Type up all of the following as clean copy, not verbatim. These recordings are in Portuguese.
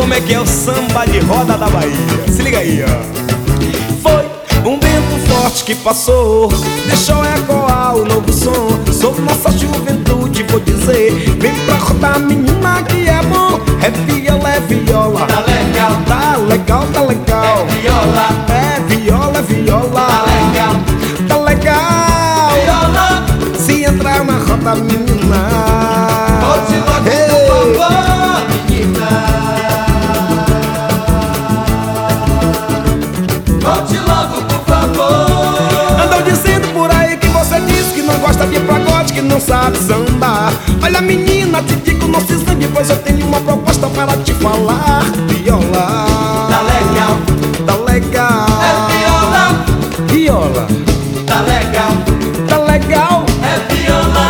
como é que é o samba de roda da Bahia. Se liga aí, ó. Foi um vento forte que passou, deixou ecoar o novo som. Sobre nossa juventude vou dizer, vem pra rodar, menina, que é bom. É viola, é viola. Tá legal, tá legal, tá legal. é viola, é viola, é viola. tá legal, tá legal. viola. Se entrar na roda, menina, Volte logo, por favor, menina. Volte logo, por favor. andam dizendo por aí que você disse que não gosta de pagode, que não sabe sambar. Olha, menina, te digo, não se zangue, pois eu tenho uma proposta para te falar. Viola, Tá legal, tá legal. é viola. Viola, Tá legal, tá legal. é viola.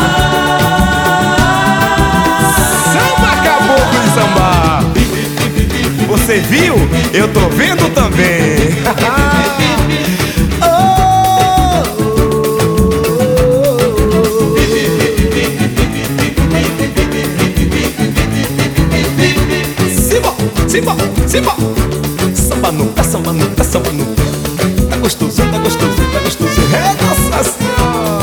Samba acabou com samba. Você viu? Eu tô vendo também. Simba, simba. Samba no pé, samba no pé, samba no pé. Tá gostoso, tá gostoso, tá gostoso. É, nossa senhora.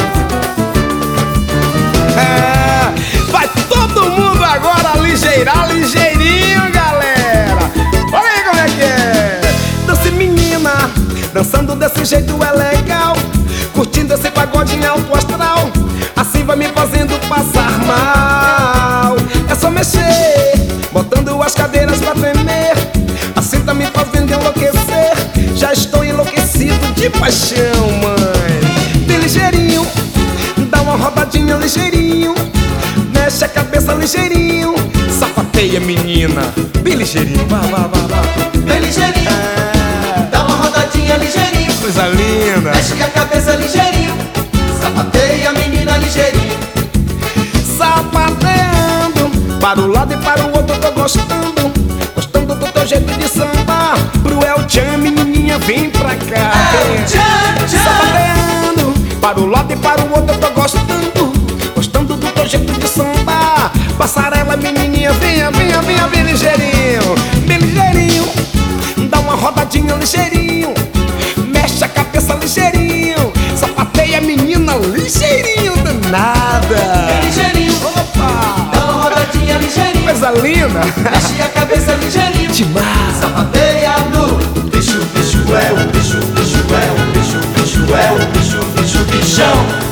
É, vai todo mundo agora ligeirar, ligeirinho, galera. Olha aí como é que é. Dance, menina, dançando desse jeito é legal. Curtindo esse pagode em alto astral. Assim vai me fazendo passar mal. É só mexer, botando as cadeiras pra tremer. Assim tá me fazendo enlouquecer. Já estou enlouquecido de paixão, mãe. Bem ligeirinho, dá uma rodadinha ligeirinho. Mexe a cabeça ligeirinho. Sapateia, menina, bem ligeirinho. Vá, vá, vá, vá. Bem ligeirinho, dá uma rodadinha ligeirinho. Coisa linda. Mexe com a cabeça ligeirinho. Sapateia, menina, ligeirinho. Sapateando, para o lado e para o outro eu tô gostando. Gostando do teu jeito de sambar. Pro El Chan, menininha, vem pra cá. Tchan, tchan. Sapateando, para o lado e para o outro eu tô gostando. Gostando do teu jeito de sambar. Passarela, menininha, venha, venha, venha, bem ligeirinho. Bem ligeirinho, dá uma rodadinha ligeirinho. Mexe a cabeça ligeirinho. Sapateia, menina, ligeirinho danada. Bem ligeirinho, Opa, dá uma rodadinha ligeirinho. coisa linda. Mexe a cabeça ligeirinho. Demais. Sapateia no bicho, bicho é o bicho, bicho é o bicho, bicho é o bicho, bicho, bichão.